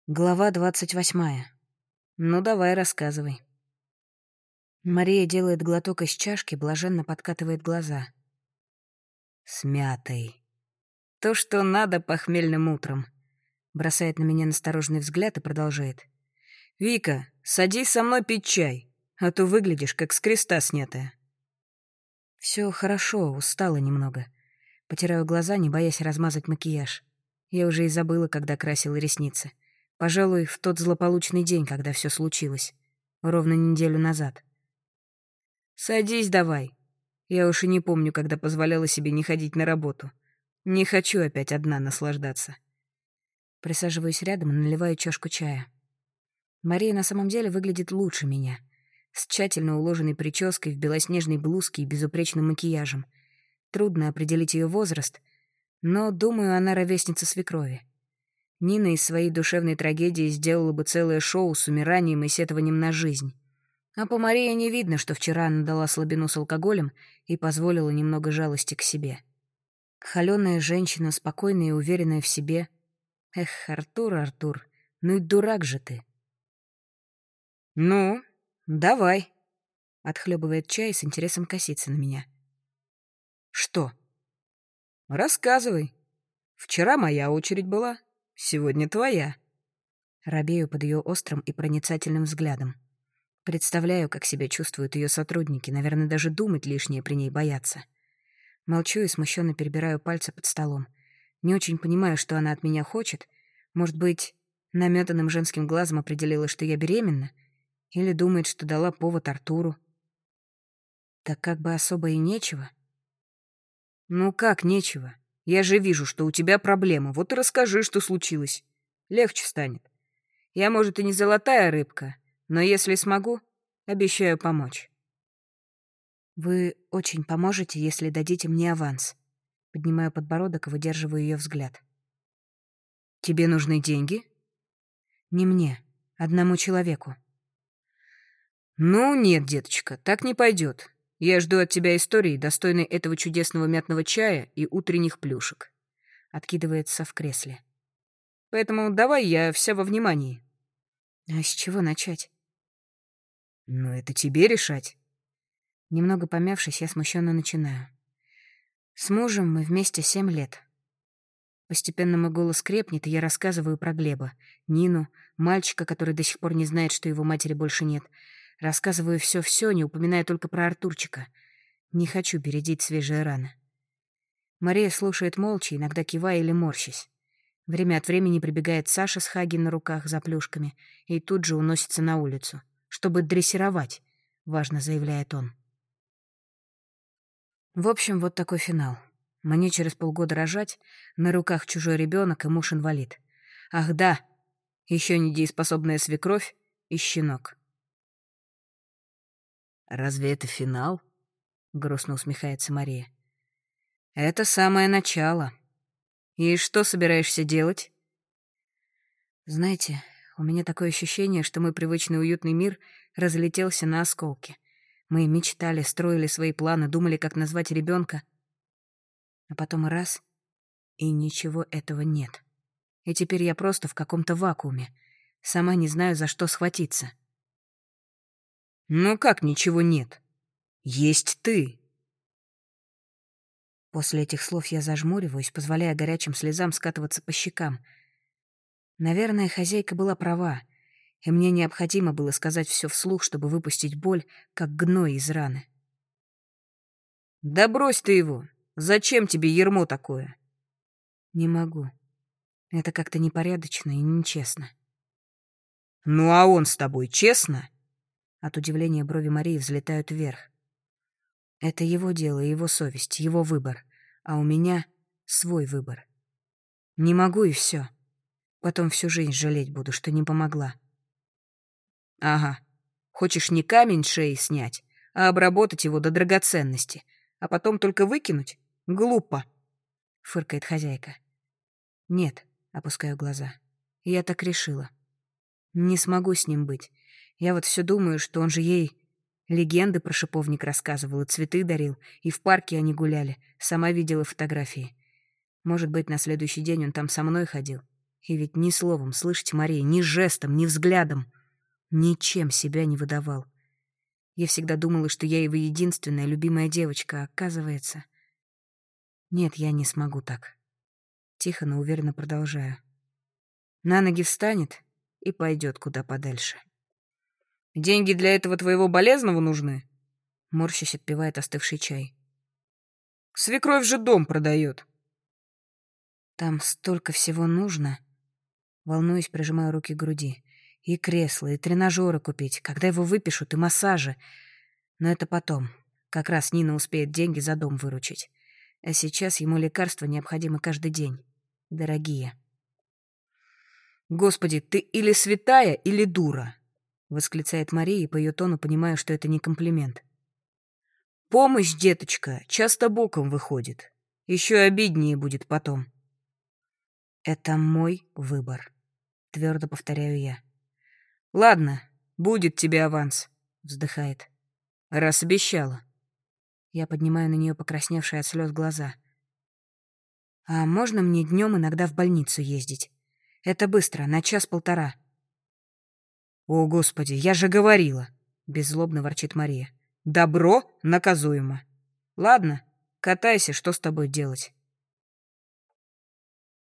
Глава 28. Ну, давай, рассказывай. Мария делает глоток из чашки, блаженно подкатывает глаза. С мятой. То, что надо похмельным утром. Бросает на меня настороженный взгляд и продолжает. «Вика, садись со мной пить чай, а то выглядишь, как с креста снятая». Все хорошо, устала немного. Потираю глаза, не боясь размазать макияж. Я уже и забыла, когда красила ресницы. Пожалуй, в тот злополучный день, когда все случилось. Ровно неделю назад. «Садись давай. Я уж и не помню, когда позволяла себе не ходить на работу. Не хочу опять одна наслаждаться». Присаживаюсь рядом и наливаю чашку чая. Мария на самом деле выглядит лучше меня. С тщательно уложенной прической, в белоснежной блузке и безупречным макияжем. Трудно определить ее возраст, но, думаю, она ровесница свекрови. Нина из своей душевной трагедии сделала бы целое шоу с умиранием и сетованием на жизнь. А по Марии не видно, что вчера она дала слабину с алкоголем и позволила немного жалости к себе. Холёная женщина, спокойная и уверенная в себе. Эх, Артур, Артур, ну и дурак же ты. «Ну, давай», — отхлебывает чай и с интересом косится на меня. «Что?» «Рассказывай. Вчера моя очередь была, сегодня твоя». Робею под ее острым и проницательным взглядом. Представляю, как себя чувствуют ее сотрудники, наверное, даже думать лишнее при ней боятся. Молчу и смущенно перебираю пальцы под столом. Не очень понимаю, что она от меня хочет. Может быть, наметанным женским глазом определила, что я беременна? Или думает, что дала повод Артуру? Так как бы особо и нечего. Ну как нечего? Я же вижу, что у тебя проблема. Вот и расскажи, что случилось. Легче станет. Я, может, и не золотая рыбка, но если смогу, обещаю помочь. Вы очень поможете, если дадите мне аванс. Поднимаю подбородок и выдерживаю ее взгляд. Тебе нужны деньги? Не мне, одному человеку. Ну нет, деточка, так не пойдет. Я жду от тебя истории, достойной этого чудесного мятного чая и утренних плюшек. Откидывается в кресле. Поэтому давай, я вся во внимании. А с чего начать? Ну, это тебе решать. Немного помявшись, я смущенно начинаю. С мужем мы вместе 7 лет. Постепенно мой голос крепнет, и я рассказываю про Глеба, Нину, мальчика, который до сих пор не знает, что его матери больше нет. Рассказываю все-все, не упоминая только про Артурчика. Не хочу бередить свежие раны. Мария слушает молча, иногда кивая или морщась. Время от времени прибегает Саша с Хаги на руках за плюшками и тут же уносится на улицу, чтобы дрессировать, важно заявляет он. В общем, вот такой финал. Мне через полгода рожать, на руках чужой ребенок и муж-инвалид. Ах да, еще недееспособная свекровь и щенок. «Разве это финал?» — грустно усмехается Мария. «Это самое начало. И что собираешься делать?» Знаете, у меня такое ощущение, что мой привычный уютный мир разлетелся на осколки. Мы мечтали, строили свои планы, думали, как назвать ребенка. А потом раз — и ничего этого нет. И теперь я просто в каком-то вакууме. Сама не знаю, за что схватиться. «Ну как ничего нет? Есть ты!» После этих слов я зажмуриваюсь, позволяя горячим слезам скатываться по щекам. Наверное, хозяйка была права, и мне необходимо было сказать все вслух, чтобы выпустить боль, как гной из раны. «Да брось ты его! Зачем тебе ярмо такое?» «Не могу. Это как-то непорядочно и нечестно». «Ну а он с тобой честно?» От удивления брови Марии взлетают вверх. Это его дело, его совесть, его выбор. А у меня свой выбор. Не могу и все. Потом всю жизнь жалеть буду, что не помогла. Ага. Хочешь не камень с шеи снять, а обработать его до драгоценности, а потом только выкинуть? Глупо, фыркает хозяйка. Нет, опускаю глаза. Я так решила. Не смогу с ним быть. Я вот все думаю, что он же ей легенды про шиповник рассказывал и цветы дарил, и в парке они гуляли. Сама видела фотографии. Может быть, на следующий день он там со мной ходил. И ведь ни словом, слышите, Мария, ни жестом, ни взглядом, ничем себя не выдавал. Я всегда думала, что я его единственная любимая девочка, а оказывается... Нет, я не смогу так. Тихо, но уверенно продолжаю. На ноги встанет и пойдет куда подальше. «Деньги для этого твоего болезного нужны?» Морщась отпивает остывший чай. «Свекровь же дом продает». «Там столько всего нужно». Волнуюсь, прижимаю руки к груди. И кресла, и тренажеры купить, когда его выпишут, и массажи. Но это потом. Как раз Нина успеет деньги за дом выручить. А сейчас ему лекарства необходимы каждый день. Дорогие. «Господи, ты или святая, или дура!» — восклицает Мария, и по ее тону понимаю, что это не комплимент. «Помощь, деточка, часто боком выходит. Еще обиднее будет потом». «Это мой выбор», — твердо повторяю я. «Ладно, будет тебе аванс», — вздыхает. «Раз обещала». Я поднимаю на нее покрасневшие от слез глаза. «А можно мне днем иногда в больницу ездить? Это быстро, на час-полтора». «О, Господи, я же говорила!» — беззлобно ворчит Мария. «Добро наказуемо. Ладно, катайся, что с тобой делать?»